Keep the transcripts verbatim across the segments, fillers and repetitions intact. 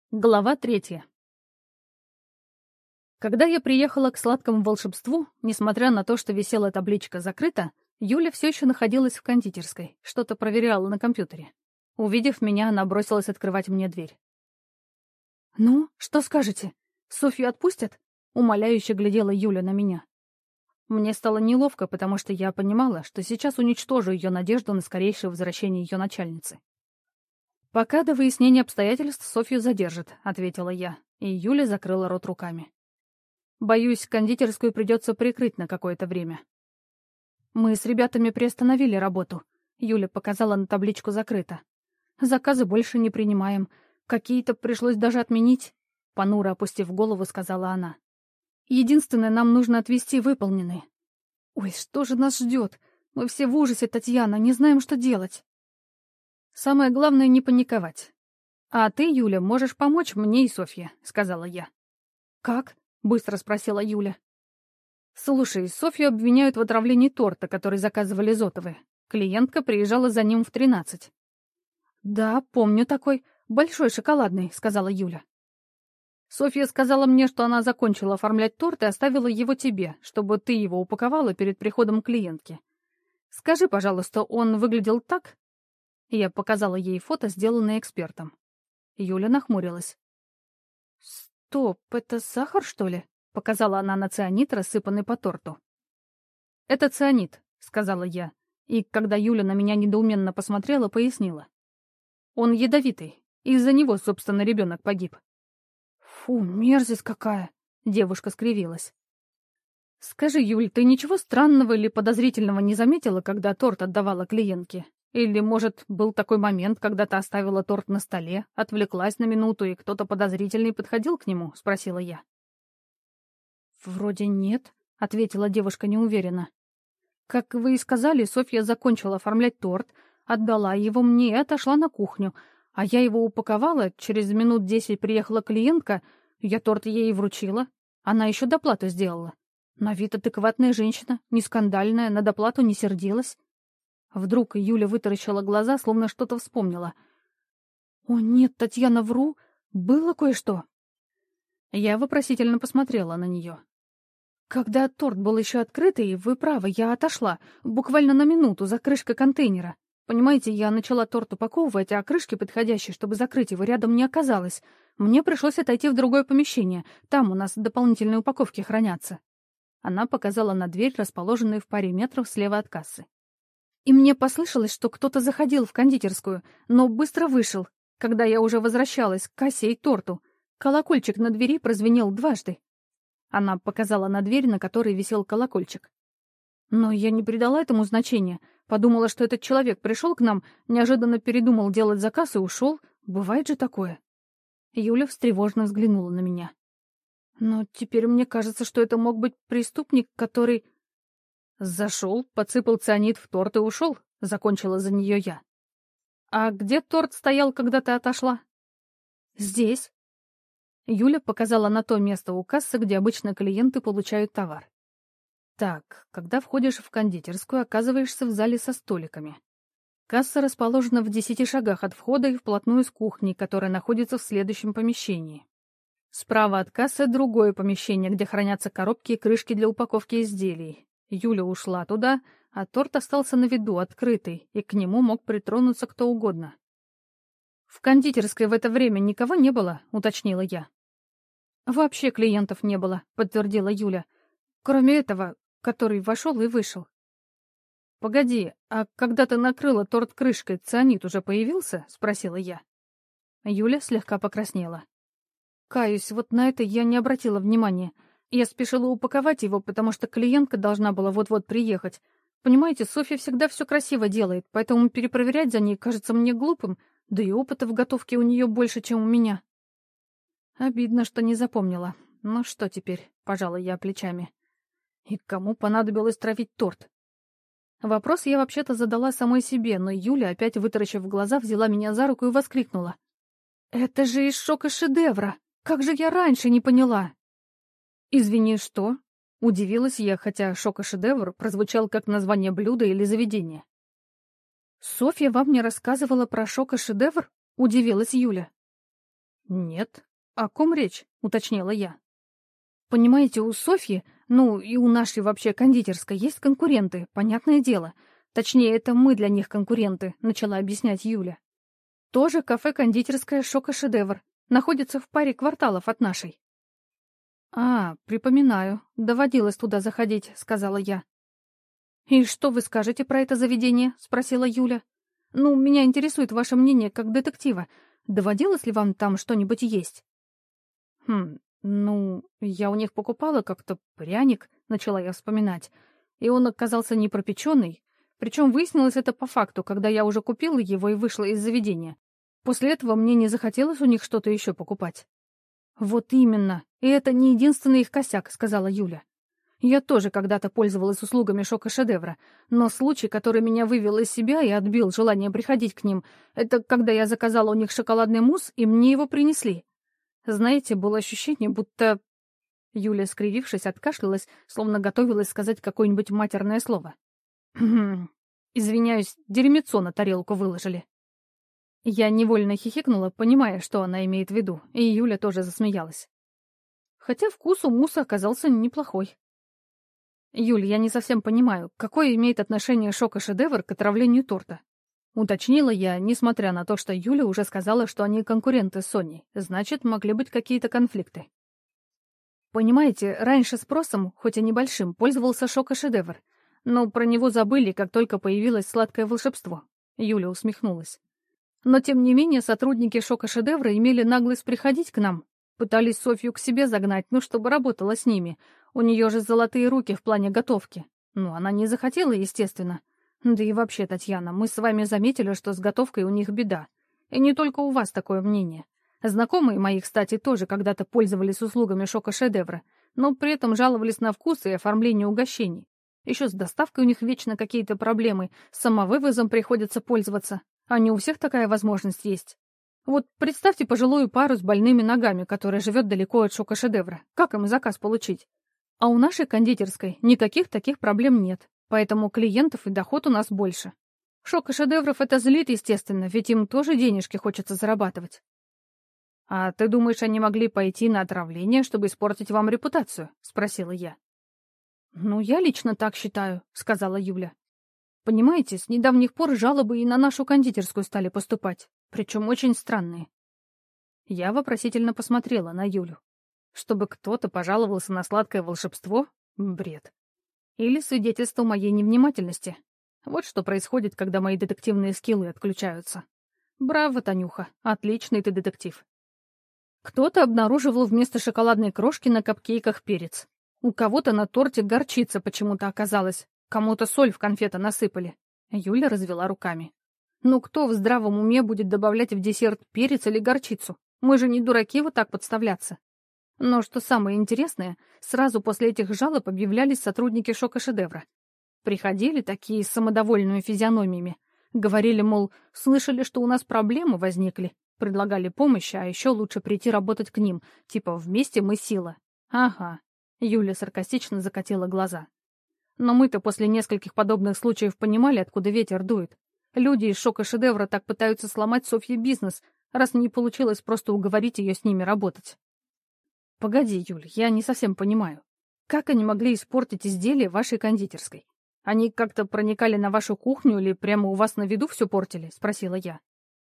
Глава третья. Когда я приехала к сладкому волшебству, несмотря на то, что висела табличка «Закрыто», Юля все еще находилась в кондитерской, что-то проверяла на компьютере. Увидев меня, она бросилась открывать мне дверь. «Ну, что скажете? Софью отпустят?» — умоляюще глядела Юля на меня. Мне стало неловко, потому что я понимала, что сейчас уничтожу ее надежду на скорейшее возвращение ее начальницы. «Пока до выяснения обстоятельств Софью задержат», — ответила я, и Юля закрыла рот руками. «Боюсь, кондитерскую придется прикрыть на какое-то время». «Мы с ребятами приостановили работу», — Юля показала на табличку «Закрыто». «Заказы больше не принимаем. Какие-то пришлось даже отменить», — понуро опустив голову, сказала она. «Единственное, нам нужно отвезти выполненные». «Ой, что же нас ждет? Мы все в ужасе, Татьяна, не знаем, что делать». «Самое главное — не паниковать. А ты, Юля, можешь помочь мне и Софье», — сказала я. «Как?» — быстро спросила Юля. «Слушай, Софью обвиняют в отравлении торта, который заказывали Зотовы. Клиентка приезжала за ним в тринадцать». «Да, помню такой. Большой, шоколадный», — сказала Юля. «Софья сказала мне, что она закончила оформлять торт и оставила его тебе, чтобы ты его упаковала перед приходом клиентки. Скажи, пожалуйста, он выглядел так?» Я показала ей фото, сделанное экспертом. Юля нахмурилась. «Стоп, это сахар, что ли?» — показала она на цианид, рассыпанный по торту. «Это цианид», — сказала я, и, когда Юля на меня недоуменно посмотрела, пояснила. «Он ядовитый. Из-за него, собственно, ребенок погиб». «Фу, мерзость какая!» — девушка скривилась. «Скажи, Юль, ты ничего странного или подозрительного не заметила, когда торт отдавала клиентке? Или, может, был такой момент, когда ты оставила торт на столе, отвлеклась на минуту, и кто-то подозрительный подходил к нему?» — спросила я. «Вроде нет», — ответила девушка неуверенно. «Как вы и сказали, Софья закончила оформлять торт, отдала его мне и отошла на кухню, а я его упаковала, через минут десять приехала клиентка, я торт ей вручила, она еще доплату сделала. На вид адекватная женщина, не скандальная, на доплату не сердилась». Вдруг Юля вытаращила глаза, словно что-то вспомнила. «О нет, Татьяна, вру, было кое-что». Я вопросительно посмотрела на нее. «Когда торт был еще открытый, вы правы, я отошла, буквально на минуту, за крышкой контейнера. Понимаете, я начала торт упаковывать, а крышки подходящей, чтобы закрыть его, рядом не оказалось. Мне пришлось отойти в другое помещение, там у нас дополнительные упаковки хранятся». Она показала на дверь, расположенную в паре метров слева от кассы. И мне послышалось, что кто-то заходил в кондитерскую, но быстро вышел, когда я уже возвращалась к кассе и торту. Колокольчик на двери прозвенел дважды. Она показала на дверь, на которой висел колокольчик. Но я не придала этому значения. Подумала, что этот человек пришел к нам, неожиданно передумал делать заказ и ушел. Бывает же такое. Юля встревоженно взглянула на меня. Но теперь мне кажется, что это мог быть преступник, который... «Зашел, подсыпал цианид в торт и ушел», — закончила за нее я. «А где торт стоял, когда ты отошла?» «Здесь». Юля показала на то место у кассы, где обычно клиенты получают товар. «Так, когда входишь в кондитерскую, оказываешься в зале со столиками. Касса расположена в десяти шагах от входа и вплотную с кухней, которая находится в следующем помещении. Справа от кассы другое помещение, где хранятся коробки и крышки для упаковки изделий. Юля ушла туда, а торт остался на виду, открытый, и к нему мог притронуться кто угодно». «В кондитерской в это время никого не было?» — уточнила я. «Вообще клиентов не было», — подтвердила Юля. «Кроме этого, который вошел и вышел». «Погоди, а когда ты накрыла торт крышкой, цианид уже появился?» — спросила я. Юля слегка покраснела. «Каюсь, вот на это я не обратила внимания. Я спешила упаковать его, потому что клиентка должна была вот-вот приехать. Понимаете, Софья всегда все красиво делает, поэтому перепроверять за ней кажется мне глупым, да и опыта в готовке у нее больше, чем у меня». Обидно, что не запомнила. Ну что теперь, пожала я плечами. И кому понадобилось травить торт? Вопрос я вообще-то задала самой себе, но Юля, опять вытаращив глаза, взяла меня за руку и воскликнула. «Это же из шока-шедевра! Как же я раньше не поняла!» «Извини, что?» — удивилась я, хотя шока-шедевр прозвучал как название блюда или заведения. «Софья вам не рассказывала про шока-шедевр?» — удивилась Юля. «Нет. О ком речь?» — уточнила я. «Понимаете, у Софьи, ну и у нашей вообще кондитерской, есть конкуренты, понятное дело. Точнее, это мы для них конкуренты», — начала объяснять Юля. «Тоже кафе-кондитерская «Шок-и-шедевр». Находится в паре кварталов от нашей». «А, припоминаю. Доводилось туда заходить», — сказала я. «И что вы скажете про это заведение?» — спросила Юля. «Ну, меня интересует ваше мнение как детектива. Доводилось ли вам там что-нибудь есть?» «Хм, ну, я у них покупала как-то пряник», — начала я вспоминать. «И он оказался непропеченный. Причем выяснилось это по факту, когда я уже купила его и вышла из заведения. После этого мне не захотелось у них что-то еще покупать». «Вот именно. И это не единственный их косяк», — сказала Юля. «Я тоже когда-то пользовалась услугами «Шока-шедевра», но случай, который меня вывел из себя и отбил желание приходить к ним, это когда я заказала у них шоколадный мусс, и мне его принесли. Знаете, было ощущение, будто...» Юля, скривившись, откашлялась, словно готовилась сказать какое-нибудь матерное слово. «Извиняюсь, дерьмецо на тарелку выложили». Я невольно хихикнула, понимая, что она имеет в виду, и Юля тоже засмеялась. Хотя вкус у мусса оказался неплохой. «Юль, я не совсем понимаю, какое имеет отношение «Шок-и-шедевр» к отравлению торта?» Уточнила я, несмотря на то, что Юля уже сказала, что они конкуренты с Соней, значит, могли быть какие-то конфликты. Понимаете, раньше спросом, хоть и небольшим, пользовался «Шок-и-шедевр», но про него забыли, как только появилось сладкое волшебство. Юля усмехнулась. Но, тем не менее, сотрудники «Шока-шедевра» имели наглость приходить к нам. Пытались Софью к себе загнать, ну, чтобы работала с ними. У нее же золотые руки в плане готовки. Ну, она не захотела, естественно. Да и вообще, Татьяна, мы с вами заметили, что с готовкой у них беда. И не только у вас такое мнение. Знакомые мои, кстати, тоже когда-то пользовались услугами «Шока-шедевра», но при этом жаловались на вкус и оформление угощений. Еще с доставкой у них вечно какие-то проблемы, с самовывозом приходится пользоваться. А не у всех такая возможность есть. Вот представьте пожилую пару с больными ногами, которая живет далеко от «Шока-шедевра». Как им заказ получить? А у нашей кондитерской никаких таких проблем нет, поэтому клиентов и доход у нас больше. «Шока-шедевров» это злит, естественно, ведь им тоже денежки хочется зарабатывать. «А ты думаешь, они могли пойти на отравление, чтобы испортить вам репутацию?» — спросила я. «Ну, я лично так считаю», — сказала Юля. «Понимаете, с недавних пор жалобы и на нашу кондитерскую стали поступать, причем очень странные». Я вопросительно посмотрела на Юлю. Чтобы кто-то пожаловался на сладкое волшебство? Бред. Или свидетельство моей невнимательности. Вот что происходит, когда мои детективные скиллы отключаются. Браво, Танюха, отличный ты детектив. Кто-то обнаруживал вместо шоколадной крошки на капкейках перец. У кого-то на торте горчица почему-то оказалась. Кому-то соль в конфеты насыпали. Юля развела руками. Ну кто в здравом уме будет добавлять в десерт перец или горчицу? Мы же не дураки вот так подставляться. Но что самое интересное, сразу после этих жалоб объявлялись сотрудники «Шока-шедевра». Приходили такие с самодовольными физиономиями. Говорили, мол, слышали, что у нас проблемы возникли. Предлагали помощь, а еще лучше прийти работать к ним. Типа вместе мы сила. Ага. Юля саркастично закатила глаза. Но мы-то после нескольких подобных случаев понимали, откуда ветер дует. Люди из «Шока-шедевра» так пытаются сломать Софье бизнес, раз не получилось просто уговорить ее с ними работать. Погоди, Юль, я не совсем понимаю. Как они могли испортить изделие вашей кондитерской? Они как-то проникали на вашу кухню или прямо у вас на виду все портили? Спросила я.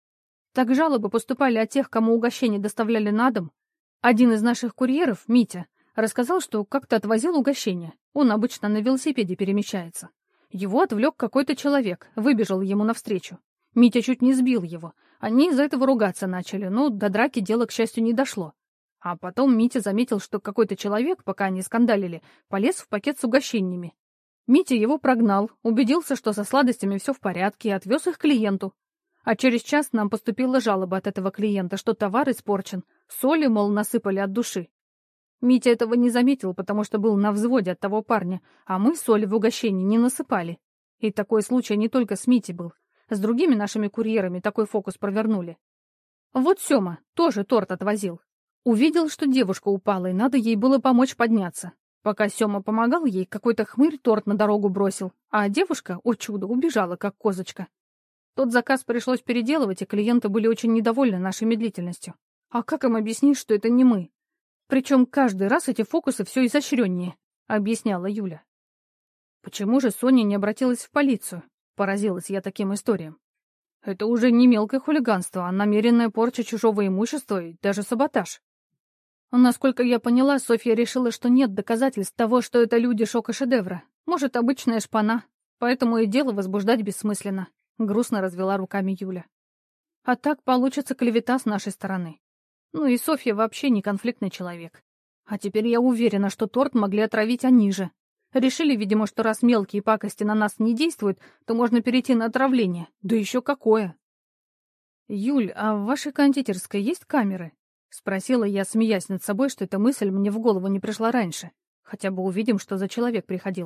Так жалобы поступали от тех, кому угощение доставляли на дом. Один из наших курьеров, Митя, рассказал, что как-то отвозил угощение. Он обычно на велосипеде перемещается. Его отвлек какой-то человек, выбежал ему навстречу. Митя чуть не сбил его. Они из-за этого ругаться начали, но до драки дело, к счастью, не дошло. А потом Митя заметил, что какой-то человек, пока они скандалили, полез в пакет с угощениями. Митя его прогнал, убедился, что со сладостями все в порядке, и отвез их клиенту. А через час нам поступила жалоба от этого клиента, что товар испорчен, соли, мол, насыпали от души. Митя этого не заметил, потому что был на взводе от того парня, а мы соли в угощении не насыпали. И такой случай не только с Митей был. С другими нашими курьерами такой фокус провернули. Вот Сёма тоже торт отвозил. Увидел, что девушка упала, и надо ей было помочь подняться. Пока Сёма помогал ей, какой-то хмырь торт на дорогу бросил, а девушка, о чудо, убежала, как козочка. Тот заказ пришлось переделывать, и клиенты были очень недовольны нашей медлительностью. А как им объяснить, что это не мы? Причем каждый раз эти фокусы все изощреннее, объясняла Юля. Почему же Соня не обратилась в полицию? Поразилась я таким историям. Это уже не мелкое хулиганство, а намеренная порча чужого имущества и даже саботаж. Насколько я поняла, Софья решила, что нет доказательств того, что это люди шока-шедевра. Может, обычная шпана. Поэтому и дело возбуждать бессмысленно. Грустно развела руками Юля. А так получится клевета с нашей стороны. Ну и Софья вообще не конфликтный человек. А теперь я уверена, что торт могли отравить они же. Решили, видимо, что раз мелкие пакости на нас не действуют, то можно перейти на отравление. Да еще какое! «Юль, а в вашей кондитерской есть камеры?» — спросила я, смеясь над собой, что эта мысль мне в голову не пришла раньше. Хотя бы увидим, что за человек приходил.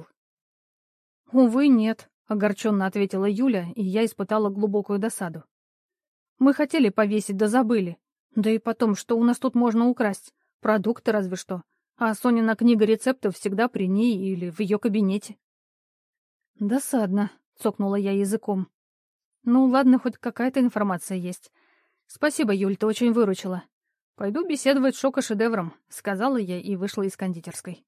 «Увы, нет», — огорченно ответила Юля, и я испытала глубокую досаду. «Мы хотели повесить, да забыли. Да и потом, что у нас тут можно украсть? Продукты разве что. А Сонина книга рецептов всегда при ней или в ее кабинете». «Досадно», — цокнула я языком. «Ну ладно, хоть какая-то информация есть. Спасибо, Юль, ты очень выручила. Пойду беседовать с шока-шедевром», — сказала я и вышла из кондитерской.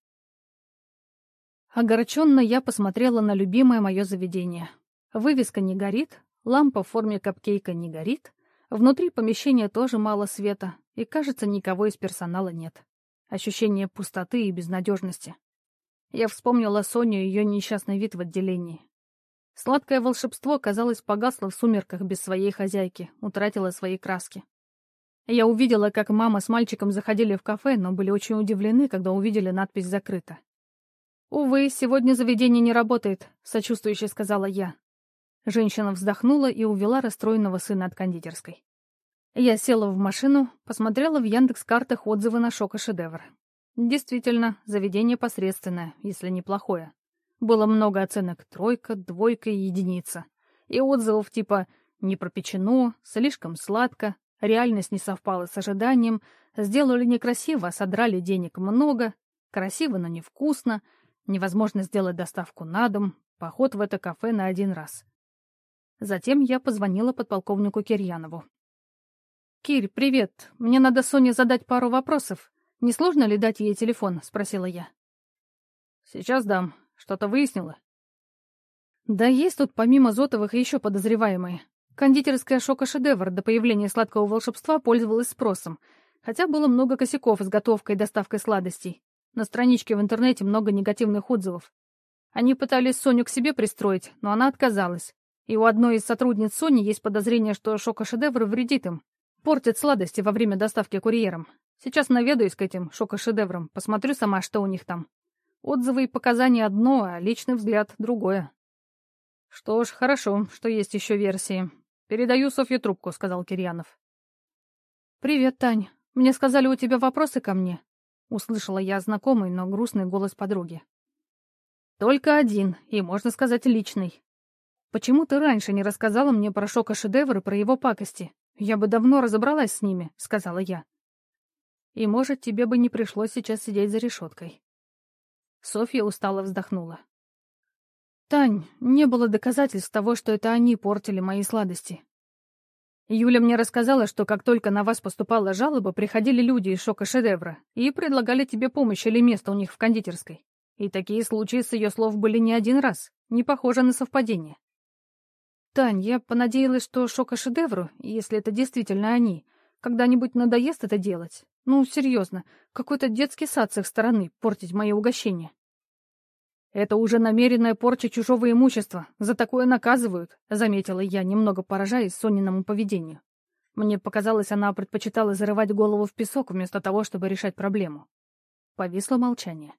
Огорченно я посмотрела на любимое мое заведение. Вывеска не горит, лампа в форме капкейка не горит, внутри помещения тоже мало света, и, кажется, никого из персонала нет. Ощущение пустоты и безнадежности. Я вспомнила Соню и ее несчастный вид в отделении. Сладкое волшебство, казалось, погасло в сумерках без своей хозяйки, утратило свои краски. Я увидела, как мама с мальчиком заходили в кафе, но были очень удивлены, когда увидели надпись «Закрыто». «Увы, сегодня заведение не работает», — сочувствующе сказала я. Женщина вздохнула и увела расстроенного сына от кондитерской. Я села в машину, посмотрела в Яндекс.Картах отзывы на шока-шедевр. Действительно, заведение посредственное, если неплохое. Было много оценок тройка, двойка и единица. И отзывов типа «не пропечено», «слишком сладко», «реальность не совпала с ожиданием», «сделали некрасиво, а содрали денег много», «красиво, но невкусно», «невозможно сделать доставку на дом», «поход в это кафе на один раз». Затем я позвонила подполковнику Кирьянову. «Кирь, привет. Мне надо Соне задать пару вопросов. Не сложно ли дать ей телефон?» — спросила я. «Сейчас дам. Что-то выяснила?» «Да есть тут помимо Зотовых и еще подозреваемые. Кондитерская шока-шедевр до появления сладкого волшебства пользовалась спросом, хотя было много косяков с готовкой и доставкой сладостей. На страничке в интернете много негативных отзывов. Они пытались Соню к себе пристроить, но она отказалась. И у одной из сотрудниц Сони есть подозрение, что шока-шедевр вредит им. Портит сладости во время доставки курьером. Сейчас наведаюсь к этим шока-шедеврам, посмотрю сама, что у них там. Отзывы и показания одно, а личный взгляд другое». «Что ж, хорошо, что есть еще версии. Передаю Софье трубку», — сказал Кирьянов. «Привет, Тань. Мне сказали, у тебя вопросы ко мне?» — услышала я знакомый, но грустный голос подруги. «Только один, и, можно сказать, личный. Почему ты раньше не рассказала мне про шока-шедевр и про его пакости? Я бы давно разобралась с ними», — сказала я. «И, может, тебе бы не пришлось сейчас сидеть за решеткой». Софья устало вздохнула. «Тань, не было доказательств того, что это они портили мои сладости. Юля мне рассказала, что как только на вас поступала жалоба, приходили люди из шока-шедевра и предлагали тебе помощь или место у них в кондитерской. И такие случаи, с ее слов, были не один раз. Не похоже на совпадение. Тань, я понадеялась, что шока-шедевру, если это действительно они, когда-нибудь надоест это делать. Ну, серьезно, какой-то детский сад с их стороны портить мои угощения. «Это уже намеренная порча чужого имущества. За такое наказывают», — заметила я, немного поражаясь Сониному поведению. Мне показалось, она предпочитала зарывать голову в песок вместо того, чтобы решать проблему. Повисло молчание.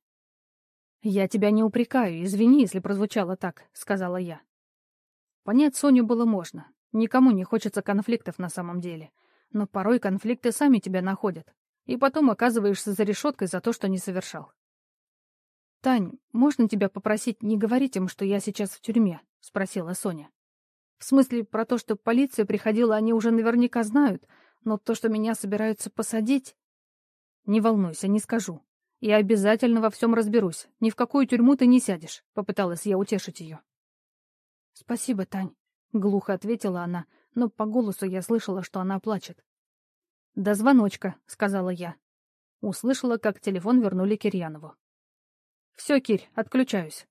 «Я тебя не упрекаю, извини, если прозвучало так», — сказала я. Понять Соню было можно. Никому не хочется конфликтов на самом деле. Но порой конфликты сами тебя находят. И потом оказываешься за решеткой за то, что не совершал. «Тань, можно тебя попросить не говорить им, что я сейчас в тюрьме?» — спросила Соня. «В смысле, про то, что полиция приходила, они уже наверняка знают, но то, что меня собираются посадить...» «Не волнуйся, не скажу. Я обязательно во всем разберусь. Ни в какую тюрьму ты не сядешь», — попыталась я утешить ее. «Спасибо, Тань», — глухо ответила она, но по голосу я слышала, что она плачет. «До звоночка», — сказала я. Услышала, как телефон вернули Кирьянову. «Все, Кирь, отключаюсь».